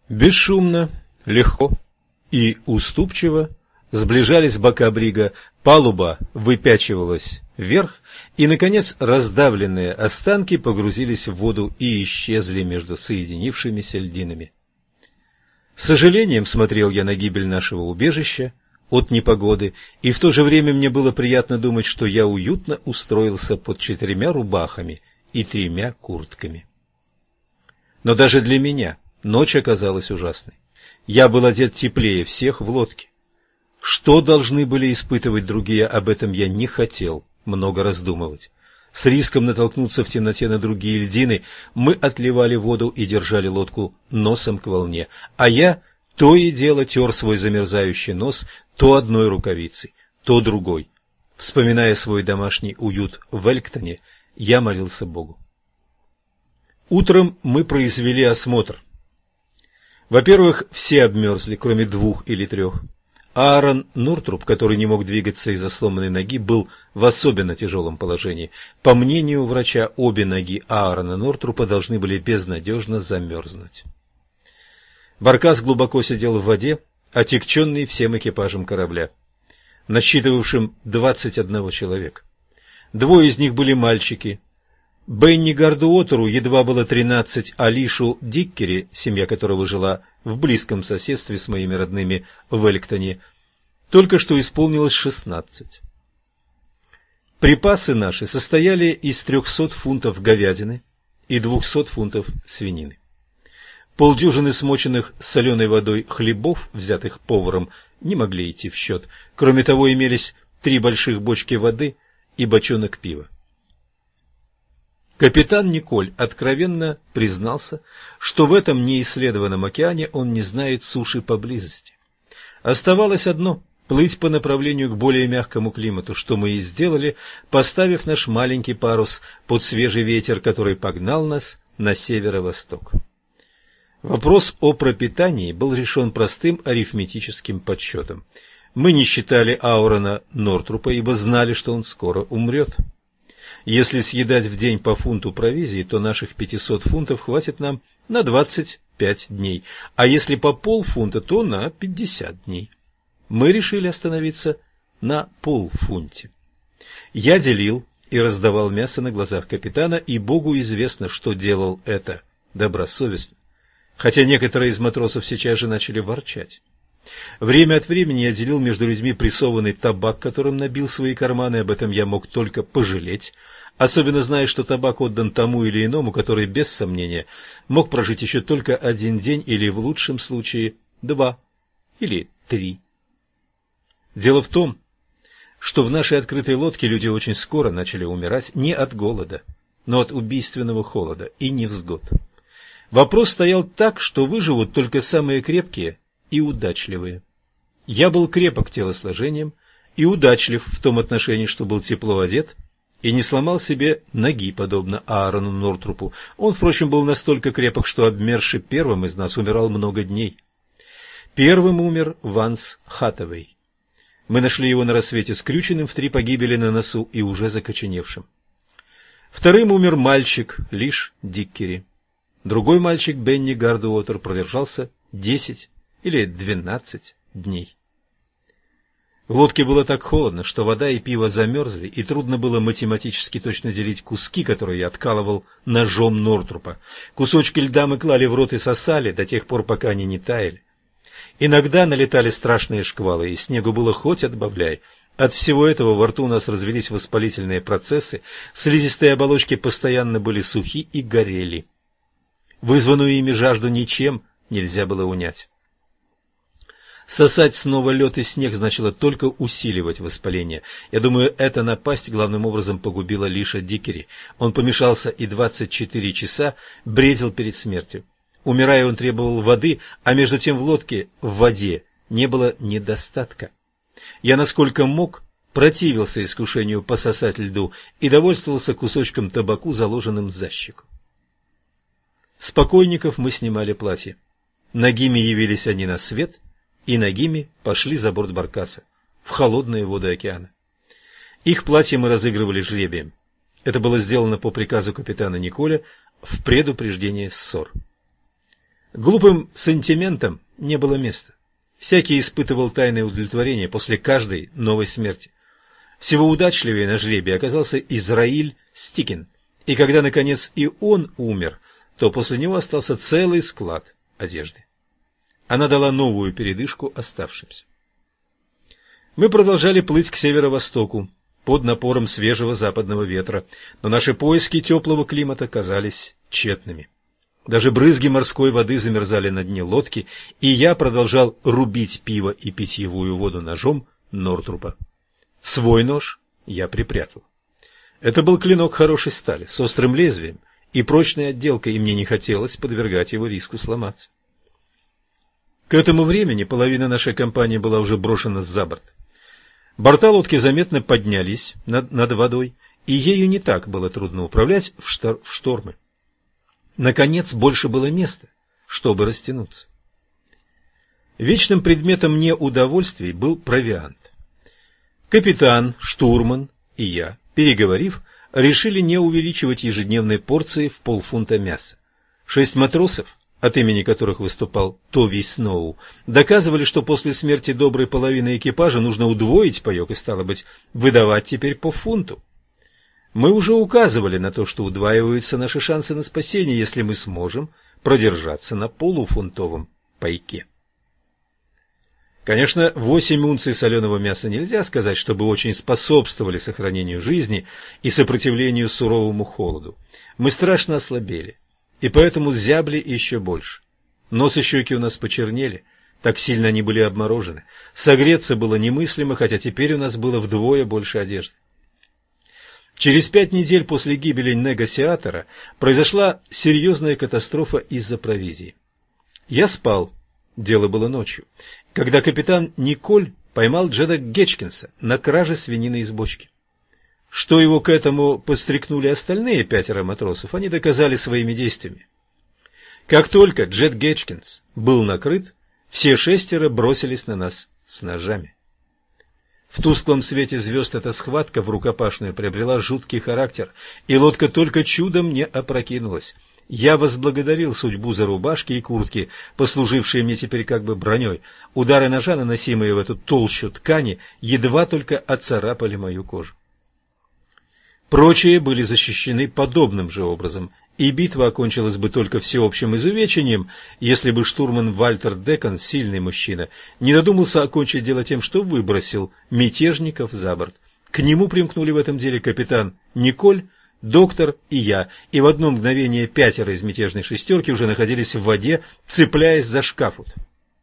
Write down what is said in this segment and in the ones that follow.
Бесшумно, легко и уступчиво сближались бока брига, палуба выпячивалась вверх, и, наконец, раздавленные останки погрузились в воду и исчезли между соединившимися льдинами. С сожалением смотрел я на гибель нашего убежища от непогоды, и в то же время мне было приятно думать, что я уютно устроился под 4 рубахами и 3 куртками. Но даже для меня ночь оказалась ужасной. Я был одет теплее всех в лодке. Что должны были испытывать другие, об этом я не хотел много раздумывать. С риском натолкнуться в темноте на другие льдины мы отливали воду и держали лодку носом к волне, а я то и дело тер свой замерзающий нос то одной рукавицей, то другой. Вспоминая свой домашний уют в Эльктоне, я молился Богу. Утром мы произвели осмотр. Во-первых, все обмерзли, кроме 2 или 3. Аарон Нортруп, который не мог двигаться из-за сломанной ноги, был в особенно тяжелом положении. По мнению врача, обе ноги Аарона Нортрупа должны были безнадежно замерзнуть. Баркас глубоко сидел в воде, отягченный всем экипажем корабля, насчитывавшим 21 человека. 2 из них были мальчики. Бенни Гардуотеру едва было 13, а Лишу Диккери, семья которого жила в близком соседстве с моими родными в Эльктоне, только что исполнилось 16. Припасы наши состояли из 300 фунтов говядины и 200 фунтов свинины. Полдюжины смоченных соленой водой хлебов, взятых поваром, не могли идти в счет. Кроме того, имелись 3 больших бочки воды и бочонок пива. Капитан Николь откровенно признался, что в этом неисследованном океане он не знает суши поблизости. Оставалось одно – плыть по направлению к более мягкому климату, что мы и сделали, поставив наш маленький парус под свежий ветер, который погнал нас на северо-восток. Вопрос о пропитании был решен простым арифметическим подсчетом. Мы не считали Аарона Нортрупа, ибо знали, что он скоро умрет. Если съедать в день по фунту провизии, то наших 500 фунтов хватит нам на 25 дней, а если по полфунта, то на 50 дней. Мы решили остановиться на полфунте. Я делил и раздавал мясо на глазах капитана, и Богу известно, что делал это добросовестно, хотя некоторые из матросов сейчас же начали ворчать. Время от времени я делил между людьми прессованный табак, которым набил свои карманы, об этом я мог только пожалеть, особенно зная, что табак отдан тому или иному, который, без сомнения, мог прожить еще только 1 день или, в лучшем случае, 2 или 3. Дело в том, что в нашей открытой лодке люди очень скоро начали умирать не от голода, но от убийственного холода и невзгод. Вопрос стоял так, что выживут только самые крепкие и удачливые. Я был крепок телосложением и удачлив в том отношении, что был тепло одет и не сломал себе ноги, подобно Аарону Нортрупу. Он, впрочем, был настолько крепок, что, обмерший первым из нас, умирал много дней. Первым умер Ванс Хаттавей. Мы нашли его на рассвете скрюченным в 3 погибели на носу и уже закоченевшим. Вторым умер мальчик Лиш Диккери. Другой мальчик, Бенни Гардуотер, продержался 10 или 12 дней. В лодке было так холодно, что вода и пиво замерзли, и трудно было математически точно делить куски, которые я откалывал ножом Нортрупа. Кусочки льда мы клали в рот и сосали до тех пор, пока они не таяли. Иногда налетали страшные шквалы, и снегу было хоть отбавляй. От всего этого во рту у нас развились воспалительные процессы, слизистые оболочки постоянно были сухи и горели. Вызванную ими жажду ничем нельзя было унять. Сосать снова лед и снег значило только усиливать воспаление. Я думаю, эта напасть главным образом погубила Лиша Диккери. Он помешался и 24 часа бредил перед смертью. Умирая, он требовал воды, а между тем в лодке, в воде, не было недостатка. Я, насколько мог, противился искушению пососать льду и довольствовался кусочком табаку, заложенным за щеку. С покойников мы снимали платья. Нагими явились они на свет, и нагими пошли за борт баркаса, в холодные воды океана. Их платья мы разыгрывали жребием. Это было сделано по приказу капитана Николя в предупреждение ссор. Глупым сантиментам не было места. Всякий испытывал тайное удовлетворение после каждой новой смерти. Всего удачливее на жребии оказался Израиль Стикин, и когда, наконец, и он умер, то после него остался целый склад одежды. Она дала новую передышку оставшимся. Мы продолжали плыть к северо-востоку под напором свежего западного ветра, но наши поиски теплого климата казались тщетными. Даже брызги морской воды замерзали на дне лодки, и я продолжал рубить пиво и питьевую воду ножом Нортрупа. Свой нож я припрятал. Это был клинок хорошей стали, с острым лезвием и прочной отделкой, и мне не хотелось подвергать его риску сломаться. К этому времени половина нашей компании была уже брошена за борт. Борта лодки заметно поднялись над водой, и ею не так было трудно управлять в штормы. Наконец, больше было места, чтобы растянуться. Вечным предметом неудовольствий был провиант. Капитан, штурман и я, переговорив, решили не увеличивать ежедневные порции в полфунта мяса. 6 матросов, от имени которых выступал Тови Сноу, доказывали, что после смерти доброй половины экипажа нужно удвоить паек и, стало быть, выдавать теперь по фунту. Мы уже указывали на то, что удваиваются наши шансы на спасение, если мы сможем продержаться на полуфунтовом пайке. Конечно, 8 унций соленого мяса нельзя сказать, чтобы очень способствовали сохранению жизни и сопротивлению суровому холоду. Мы страшно ослабели, и поэтому зябли еще больше. Нос и щеки у нас почернели, так сильно они были обморожены. Согреться было немыслимо, хотя теперь у нас было вдвое больше одежды. Через 5 недель после гибели негосиатора произошла серьезная катастрофа из-за провизии. Я спал, дело было ночью, когда капитан Николь поймал Джеда Гетчкинса на краже свинины из бочки. Что его к этому подстрекнули остальные 5 матросов, они доказали своими действиями. Как только Джед Гетчкинс был накрыт, все 6 бросились на нас с ножами. В тусклом свете звезд эта схватка в рукопашную приобрела жуткий характер, и лодка только чудом не опрокинулась. Я возблагодарил судьбу за рубашки и куртки, послужившие мне теперь как бы броней. Удары ножа, наносимые в эту толщу ткани, едва только отцарапали мою кожу. Прочие были защищены подобным же образом, и битва окончилась бы только всеобщим изувечением, если бы штурман Вальтер Декон, сильный мужчина, не додумался окончить дело тем, что выбросил мятежников за борт. К нему примкнули в этом деле капитан Николь, доктор и я, и в одно мгновение 5 из мятежной шестерки уже находились в воде, цепляясь за шкафут.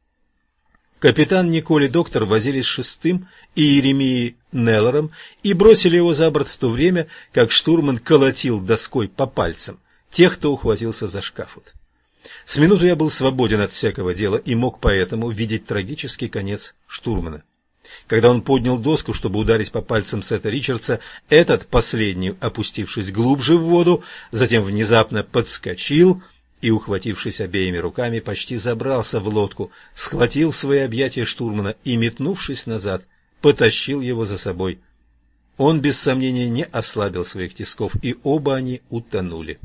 Капитан Николь и доктор возились с Шестым и Иеремией Неллором и бросили его за борт в то время, как штурман колотил доской по пальцам тех, кто ухватился за шкафут. С минуты я был свободен от всякого дела и мог поэтому видеть трагический конец штурмана. Когда он поднял доску, чтобы ударить по пальцам Сета Ричардса, этот последний, опустившись глубже в воду, затем внезапно подскочил и, ухватившись обеими руками, почти забрался в лодку, схватил в свои объятия штурмана и, метнувшись назад, потащил его за собой. Он, без сомнения, не ослабил своих тисков, и оба они утонули.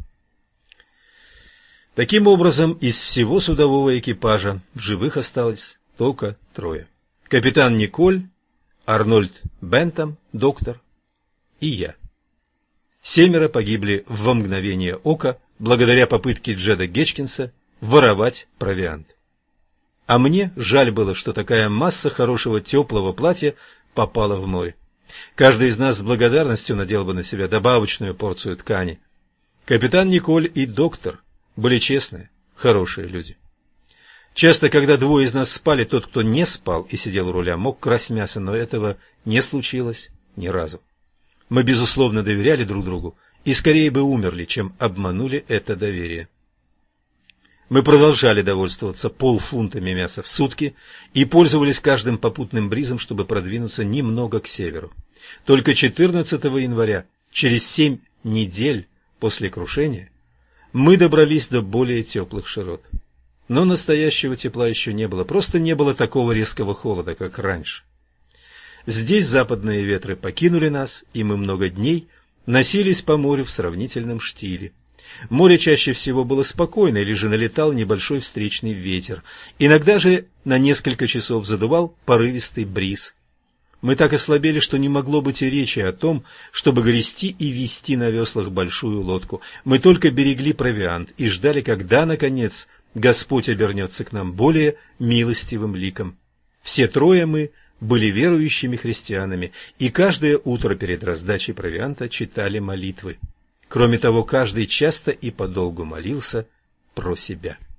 Таким образом, из всего судового экипажа в живых осталось только 3. Капитан Николь, Арнольд Бентам, доктор и я. 7 погибли во мгновение ока благодаря попытке Джеда Гетчкинса воровать провиант. А мне жаль было, что такая масса хорошего теплого платья попала в море. Каждый из нас с благодарностью надел бы на себя добавочную порцию ткани. Капитан Николь и доктор были честные, хорошие люди. Часто, когда 2 из нас спали, тот, кто не спал и сидел у руля, мог красть мясо, но этого не случилось ни разу. Мы, безусловно, доверяли друг другу и скорее бы умерли, чем обманули это доверие. Мы продолжали довольствоваться полфунтами мяса в сутки и пользовались каждым попутным бризом, чтобы продвинуться немного к северу. Только 14 января, через 7 недель после крушения, мы добрались до более теплых широт. Но настоящего тепла еще не было, просто не было такого резкого холода, как раньше. Здесь западные ветры покинули нас, и мы много дней носились по морю в сравнительном штиле. Море чаще всего было спокойно, или же налетал небольшой встречный ветер. Иногда же на несколько часов задувал порывистый бриз. Мы так ослабели, что не могло быть и речи о том, чтобы грести и вести на веслах большую лодку. Мы только берегли провиант и ждали, когда, наконец, Господь обернется к нам более милостивым ликом. Все трое мы были верующими христианами, и каждое утро перед раздачей провианта читали молитвы. Кроме того, каждый часто и подолгу молился про себя.